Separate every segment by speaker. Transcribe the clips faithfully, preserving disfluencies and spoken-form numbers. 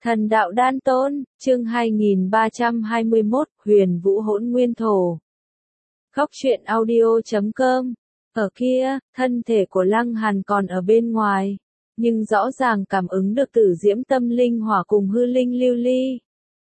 Speaker 1: Thần đạo đan tôn, chương hai nghìn ba trăm hai mươi mốt, huyền vũ hỗn nguyên thổ. Góc truyện audio chấm com. Ở kia, thân thể của Lăng Hàn còn ở bên ngoài, nhưng rõ ràng cảm ứng được tử diễm tâm linh hỏa cùng hư linh lưu ly.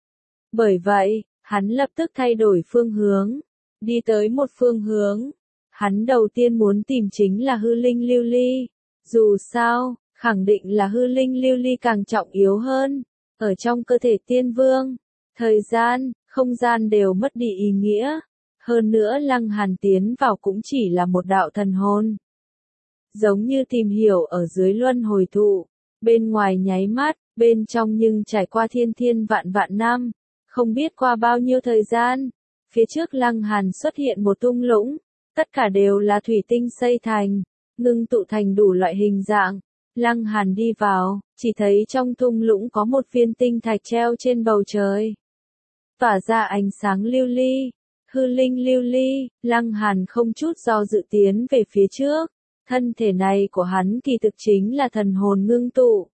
Speaker 1: Bởi vậy, hắn lập tức thay đổi phương hướng, đi tới một phương hướng. Hắn đầu tiên muốn tìm chính là hư linh lưu ly. Dù sao, khẳng định là hư linh lưu ly càng trọng yếu hơn. Ở trong cơ thể tiên vương, thời gian, không gian đều mất đi ý nghĩa. Hơn nữa Lăng Hàn tiến vào cũng chỉ là một đạo thần hồn. Giống như tìm hiểu ở dưới luân hồi thụ, bên ngoài nháy mắt, bên trong nhưng trải qua thiên thiên vạn vạn năm, không biết qua bao nhiêu thời gian. Phía trước Lăng Hàn xuất hiện một thung lũng, tất cả đều là thủy tinh xây thành, ngưng tụ thành đủ loại hình dạng. Lăng Hàn đi vào, chỉ thấy trong thung lũng có một viên tinh thạch treo trên bầu trời, tỏa ra ánh sáng lưu ly, hư linh lưu ly. Lăng Hàn không chút do dự tiến về phía trước. Thân thể này của hắn kỳ thực chính là thần hồn ngưng tụ.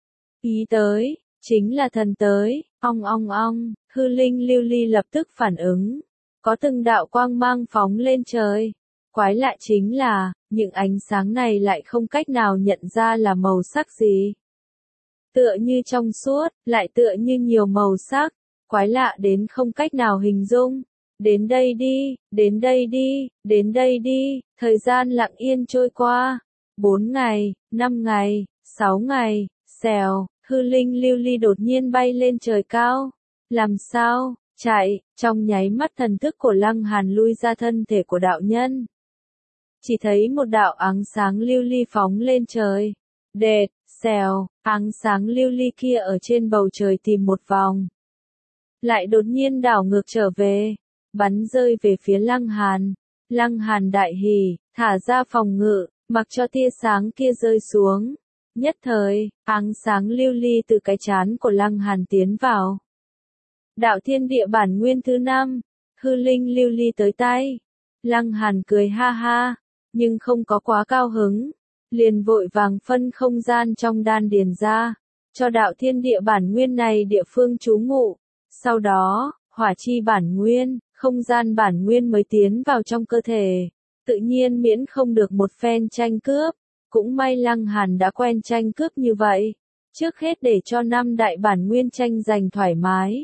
Speaker 1: Ý tới, chính là thần tới, ong ong ong, hư linh lưu ly lập tức phản ứng, có từng đạo quang mang phóng lên trời. Quái lạ chính là, những ánh sáng này lại không cách nào nhận ra là màu sắc gì. Tựa như trong suốt, lại tựa như nhiều màu sắc, quái lạ đến không cách nào hình dung. Đến đây đi, đến đây đi, đến đây đi, thời gian lặng yên trôi qua. Bốn ngày, năm ngày, sáu ngày, xèo, hư linh lưu ly đột nhiên bay lên trời cao. Làm sao, chạy, trong nháy mắt thần thức của Lăng Hàn lui ra thân thể của đạo nhân. Chỉ thấy một đạo ánh sáng lưu ly phóng lên trời. Đệt, xèo, ánh sáng lưu ly kia ở trên bầu trời tìm một vòng, lại đột nhiên đảo ngược trở về, bắn rơi về phía Lăng Hàn. Lăng Hàn đại hỉ, thả ra phòng ngự, mặc cho tia sáng kia rơi xuống. Nhất thời, ánh sáng lưu ly từ cái trán của Lăng Hàn tiến vào. Đạo thiên địa bản nguyên thứ năm, hư linh lưu ly tới tay. Lăng Hàn cười ha ha, nhưng không có quá cao hứng, liền vội vàng phân không gian trong đan điền ra, cho đạo thiên địa bản nguyên này địa phương trú ngụ. Sau đó, hỏa chi bản nguyên, không gian bản nguyên mới tiến vào trong cơ thể, tự nhiên miễn không được một phen tranh cướp. Cũng may Lăng Hàn đã quen tranh cướp như vậy, trước hết để cho năm đại bản nguyên tranh giành thoải mái.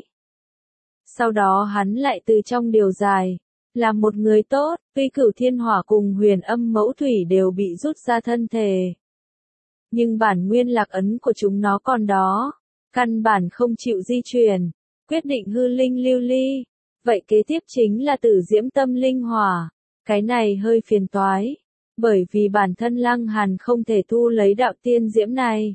Speaker 1: Sau đó hắn lại từ trong điều giải, làm một người tốt, tuy cửu thiên hỏa cùng huyền âm mẫu thủy đều bị rút ra thân thể, nhưng bản nguyên lạc ấn của chúng nó còn đó, căn bản không chịu di chuyển. Quyết định hư linh lưu ly, vậy kế tiếp chính là tử diễm tâm linh hỏa. Cái này hơi phiền toái, bởi vì bản thân Lăng Hàn không thể thu lấy đạo tiên diễm này.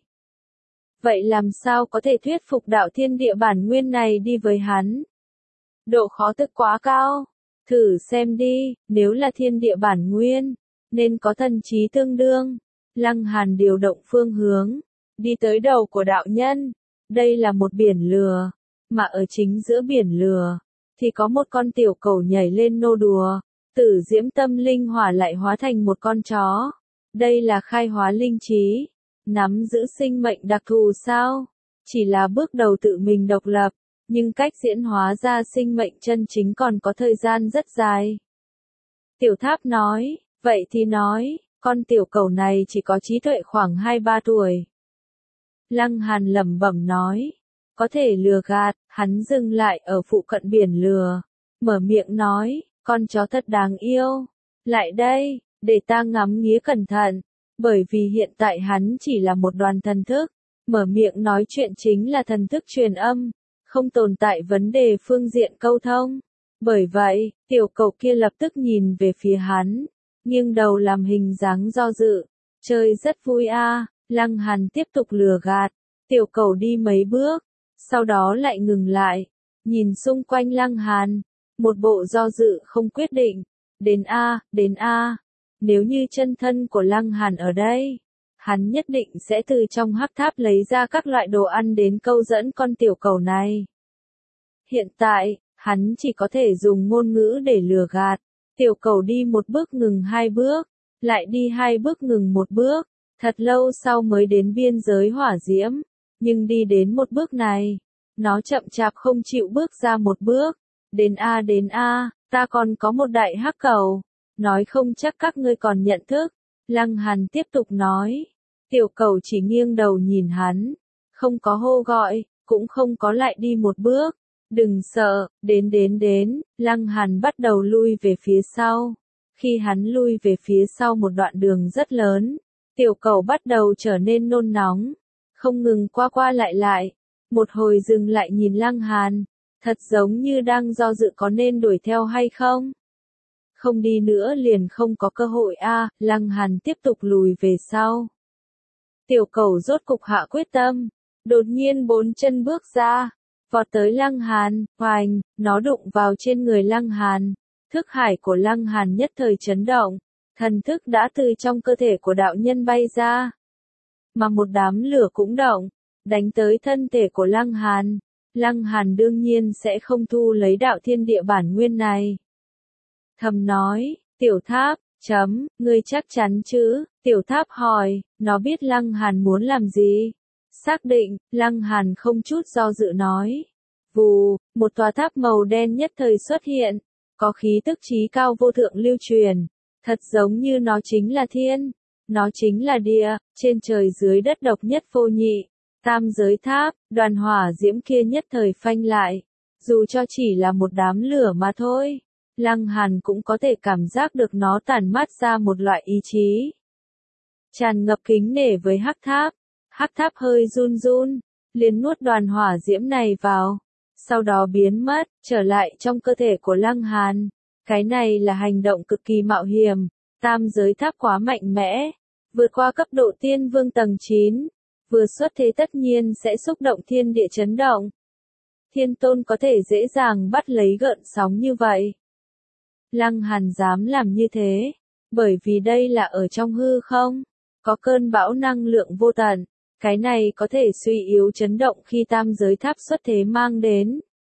Speaker 1: Vậy làm sao có thể thuyết phục đạo thiên địa bản nguyên này đi với hắn? Độ khó thực quá cao. Thử xem đi, nếu là thiên địa bản nguyên, nên có thần trí tương đương. Lăng Hàn điều động phương hướng, đi tới đầu của đạo nhân. Đây là một biển lửa, mà ở chính giữa biển lửa, thì có một con tiểu cẩu nhảy lên nô đùa. Tử diễm tâm linh hỏa lại hóa thành một con chó. Đây là khai hóa linh trí, nắm giữ sinh mệnh đặc thù sao? Chỉ là bước đầu tự mình độc lập, nhưng cách diễn hóa ra sinh mệnh chân chính còn có thời gian rất dài. Tiểu Tháp nói, vậy thì nói, con tiểu cẩu này chỉ có trí tuệ khoảng hai ba tuổi. Lăng Hàn lẩm bẩm nói, có thể lừa gạt. Hắn dừng lại ở phụ cận biển lửa, mở miệng nói, con chó thật đáng yêu. Lại đây, để ta ngắm nghía cẩn thận. Bởi vì hiện tại hắn chỉ là một đoàn thần thức, mở miệng nói chuyện chính là thần thức truyền âm, không tồn tại vấn đề phương diện câu thông. Bởi vậy, tiểu cẩu kia lập tức nhìn về phía hắn, nghiêng đầu làm hình dáng do dự. Chơi rất vui a. À. Lăng Hàn tiếp tục lừa gạt. Tiểu cẩu đi mấy bước, sau đó lại ngừng lại, nhìn xung quanh Lăng Hàn, một bộ do dự không quyết định. Đến a, đến a. Nếu như chân thân của Lăng Hàn ở đây, hắn nhất định sẽ từ trong hắc tháp lấy ra các loại đồ ăn đến câu dẫn con tiểu cẩu này. Hiện tại, hắn chỉ có thể dùng ngôn ngữ để lừa gạt. Tiểu cẩu đi một bước ngừng hai bước, lại đi hai bước ngừng một bước, thật lâu sau mới đến biên giới hỏa diễm. nhưng đi đến một bước này, nó chậm chạp không chịu bước ra một bước. Đến a đến a, ta còn có một đại hắc cầu, nói không chắc các ngươi còn nhận thức. Lăng Hàn tiếp tục nói, tiểu cầu chỉ nghiêng đầu nhìn hắn, không có hô gọi, cũng không có lại đi một bước. Đừng sợ, đến đến đến, Lăng Hàn bắt đầu lui về phía sau. Khi hắn lui về phía sau một đoạn đường rất lớn, tiểu cầu bắt đầu trở nên nôn nóng, không ngừng qua qua lại lại. Một hồi dừng lại nhìn Lăng Hàn, thật giống như đang do dự có nên đuổi theo hay không. Không đi nữa liền không có cơ hội a, à, Lăng Hàn tiếp tục lùi về sau. Tiểu cầu rốt cục hạ quyết tâm, đột nhiên bốn chân bước ra, vọt tới Lăng Hàn, hoành, nó đụng vào trên người Lăng Hàn. Thức hải của Lăng Hàn nhất thời chấn động, thần thức đã từ trong cơ thể của đạo nhân bay ra. Mà một đám lửa cũng động, đánh tới thân thể của Lăng Hàn. Lăng Hàn đương nhiên sẽ không thu lấy đạo thiên địa bản nguyên này. Thầm nói, tiểu tháp, chấm, ngươi chắc chắn chứ? Tiểu tháp hỏi, nó biết Lăng Hàn muốn làm gì? Xác định, Lăng Hàn không chút do dự nói. Vù, một tòa tháp màu đen nhất thời xuất hiện, có khí tức trí cao vô thượng lưu truyền, thật giống như nó chính là thiên, nó chính là địa, trên trời dưới đất độc nhất vô nhị. Tam giới tháp, đoàn hỏa diễm kia nhất thời phanh lại, dù cho chỉ là một đám lửa mà thôi, Lăng Hàn cũng có thể cảm giác được nó tản mát ra một loại ý chí. Tràn ngập kính nể với hắc tháp, hắc tháp hơi run run, liền nuốt đoàn hỏa diễm này vào, sau đó biến mất, trở lại trong cơ thể của Lăng Hàn. Cái này là hành động cực kỳ mạo hiểm, tam giới tháp quá mạnh mẽ, vượt qua cấp độ tiên vương tầng chín. Vừa xuất thế tất nhiên sẽ xúc động thiên địa chấn động. Thiên tôn có thể dễ dàng bắt lấy gợn sóng như vậy. Lăng Hàn dám làm như thế, bởi vì đây là ở trong hư không, có cơn bão năng lượng vô tận, cái này có thể suy yếu chấn động khi tam giới tháp xuất thế mang đến.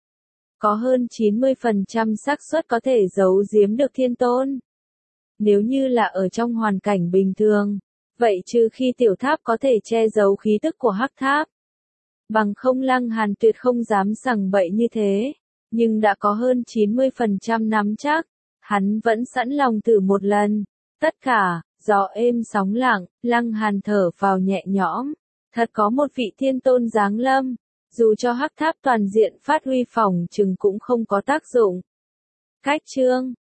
Speaker 1: Có hơn chín mươi phần trăm xác suất có thể giấu giếm được thiên tôn. Nếu như là ở trong hoàn cảnh bình thường, vậy trừ khi tiểu tháp có thể che giấu khí tức của hắc tháp. Bằng không Lăng Hàn tuyệt không dám sằng bậy như thế, nhưng đã có hơn chín mươi phần trăm nắm chắc, hắn vẫn sẵn lòng thử một lần. Tất cả, gió êm sóng lặng, Lăng Hàn thở vào nhẹ nhõm, thật có một vị thiên tôn giáng lâm, dù cho hắc tháp toàn diện phát huy phòng chừng cũng không có tác dụng. Cách chương